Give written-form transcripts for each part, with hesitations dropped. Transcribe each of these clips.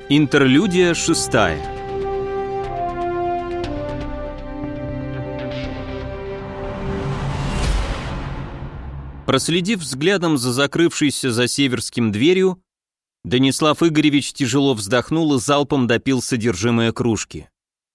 Интерлюдия 6. Проследив взглядом за закрывшейся за Северским дверью, Данислав Игоревич тяжело вздохнул и залпом допил содержимое кружки.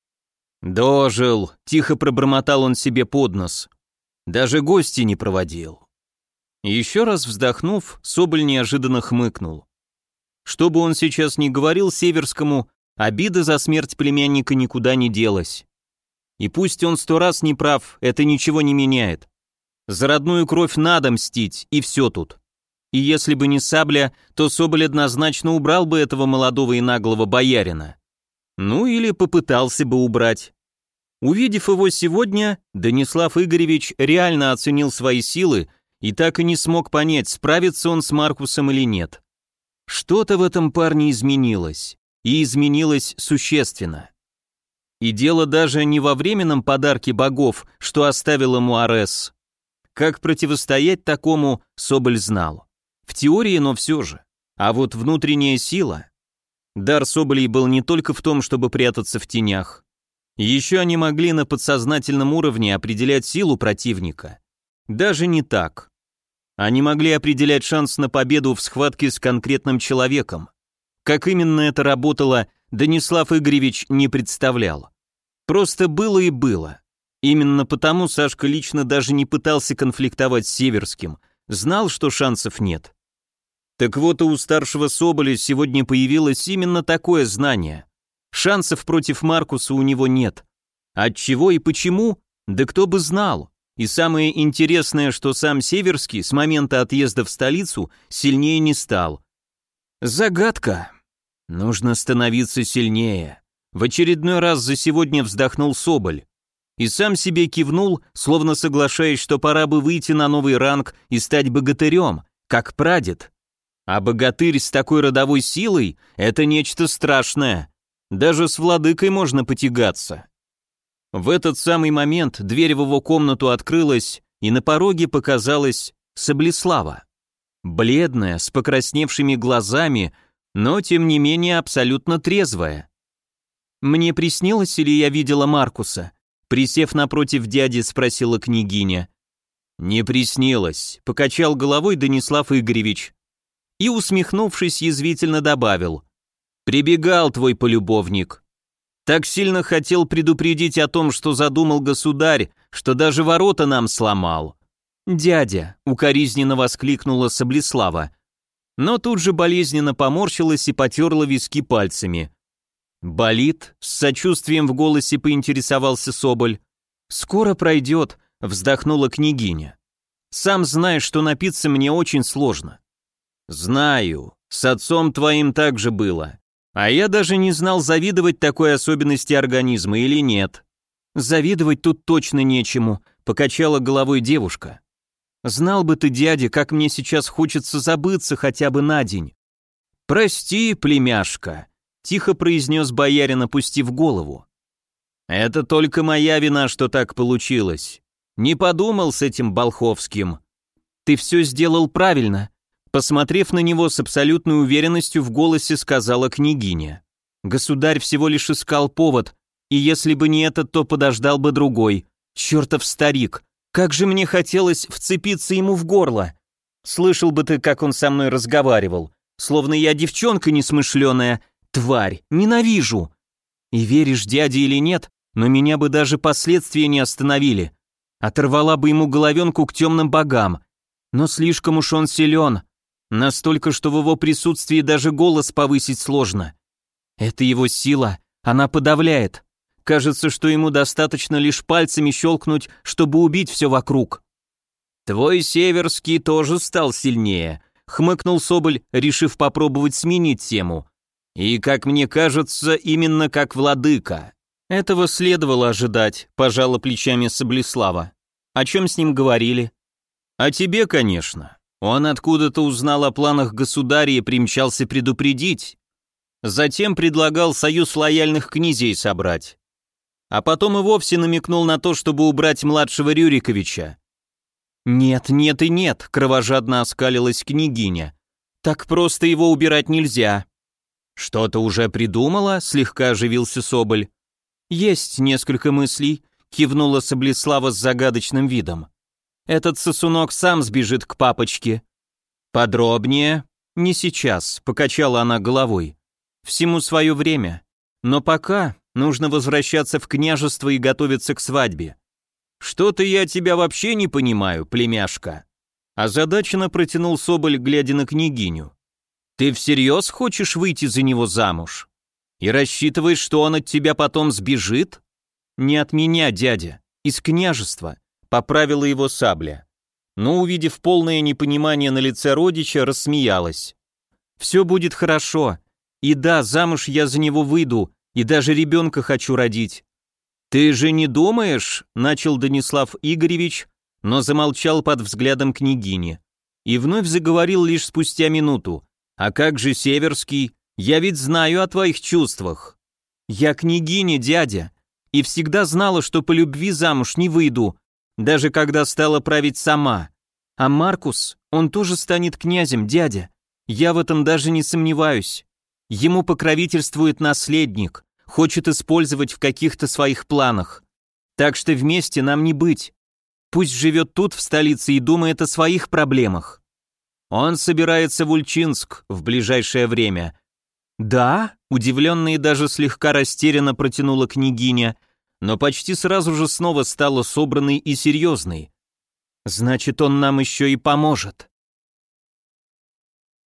«Дожил», — тихо пробормотал он себе под нос. «Даже гости не проводил». И еще раз вздохнув, Соболь неожиданно хмыкнул. Что бы он сейчас ни говорил Северскому, обида за смерть племянника никуда не делась. И пусть он 100 раз не прав, это ничего не меняет. За родную кровь надо мстить, и все тут. И если бы не сабля, то Соболь однозначно убрал бы этого молодого и наглого боярина. Ну или попытался бы убрать. Увидев его сегодня, Данислав Игоревич реально оценил свои силы и так и не смог понять, справится он с Маркусом или нет. Что-то в этом парне изменилось, и изменилось существенно. И дело даже не во временном подарке богов, что оставил ему Арес. Как противостоять такому, Соболь знал. В теории, но все же. А вот внутренняя сила... Дар Соболей был не только в том, чтобы прятаться в тенях. Еще они могли на подсознательном уровне определять силу противника. Даже не так. Они могли определять шанс на победу в схватке с конкретным человеком. Как именно это работало, Данислав Игоревич не представлял. Просто было и было. Именно потому Сашка лично даже не пытался конфликтовать с Северским, знал, что шансов нет. Так вот, и у старшего Соболя сегодня появилось именно такое знание. Шансов против Маркуса у него нет. Отчего и почему? Да кто бы знал. И самое интересное, что сам Северский с момента отъезда в столицу сильнее не стал. Загадка. Нужно становиться сильнее. В очередной раз за сегодня вздохнул Соболь. И сам себе кивнул, словно соглашаясь, что пора бы выйти на новый ранг и стать богатырем, как прадед. А богатырь с такой родовой силой — это нечто страшное. Даже с владыкой можно потягаться. В этот самый момент дверь в его комнату открылась, и на пороге показалась Саблеслава. Бледная, с покрасневшими глазами, но тем не менее абсолютно трезвая. «Мне приснилось или я видела Маркуса?» Присев напротив дяди, спросила княгиня. «Не приснилось», — покачал головой Данислав Игоревич. И, усмехнувшись, язвительно добавил. «Прибегал твой полюбовник. Так сильно хотел предупредить о том, что задумал государь, что даже ворота нам сломал». «Дядя», — укоризненно воскликнула Саблеслава, но тут же болезненно поморщилась и потерла виски пальцами. «Болит?» — с сочувствием в голосе поинтересовался Соболь. «Скоро пройдет», — вздохнула княгиня. «Сам знаешь, что напиться мне очень сложно». «Знаю, с отцом твоим так же было. А я даже не знал, завидовать такой особенности организма или нет». «Завидовать тут точно нечему», — покачала головой девушка. «Знал бы ты, дядя, как мне сейчас хочется забыться хотя бы на день». «Прости, племяшка», — тихо произнес боярин, опустив голову. «Это только моя вина, что так получилось. Не подумал с этим Болховским». «Ты все сделал правильно», — посмотрев на него с абсолютной уверенностью в голосе, сказала княгиня. «Государь всего лишь искал повод, и если бы не этот, то подождал бы другой. Чертов старик, как же мне хотелось вцепиться ему в горло. Слышал бы ты, как он со мной разговаривал, словно я девчонка несмышленая. Тварь, ненавижу. И веришь, дядя, или нет, но меня бы даже последствия не остановили. Оторвала бы ему головенку к темным богам. Но слишком уж он силен. Настолько, что в его присутствии даже голос повысить сложно. Это его сила, она подавляет. Кажется, что ему достаточно лишь пальцами щелкнуть, чтобы убить все вокруг». «Твой Северский тоже стал сильнее», — хмыкнул Соболь, решив попробовать сменить тему. «И, как мне кажется, именно как владыка». «Этого следовало ожидать», — пожала плечами Саблеслава. «О чем с ним говорили?» «О тебе, конечно. Он откуда-то узнал о планах государя и примчался предупредить. Затем предлагал союз лояльных князей собрать. А потом и вовсе намекнул на то, чтобы убрать младшего Рюриковича». «Нет, нет и нет», — кровожадно оскалилась княгиня. «Так просто его убирать нельзя». «Что-то уже придумала?» — слегка оживился Соболь. «Есть несколько мыслей», — кивнула Соблеслава с загадочным видом. «Этот сосунок сам сбежит к папочке». «Подробнее?» «Не сейчас», — покачала она головой. «Всему свое время. Но пока нужно возвращаться в княжество и готовиться к свадьбе». «Что-то я тебя вообще не понимаю, племяшка». Озадаченно протянул Соболь, глядя на княгиню. «Ты всерьез хочешь выйти за него замуж? И рассчитываешь, что он от тебя потом сбежит?» «Не от меня, дядя, из княжества», — поправила его Сабля. Но, увидев полное непонимание на лице родича, рассмеялась. «Все будет хорошо. И да, замуж я за него выйду, и даже ребенка хочу родить». «Ты же не думаешь?» — начал Данислав Игоревич, но замолчал под взглядом княгини. И вновь заговорил лишь спустя минуту. «А как же Северский? Я ведь знаю о твоих чувствах». «Я княгиня, дядя, и всегда знала, что по любви замуж не выйду, даже когда стала править сама. А Маркус, он тоже станет князем, дядя. Я в этом даже не сомневаюсь. Ему покровительствует наследник, хочет использовать в каких-то своих планах. Так что вместе нам не быть. Пусть живет тут, в столице, и думает о своих проблемах». «Он собирается в Ульчинск в ближайшее время». «Да?» — удивленно и даже слегка растерянно протянула княгиня, но почти сразу же снова стала собранной и серьезной. «Значит, он нам еще и поможет».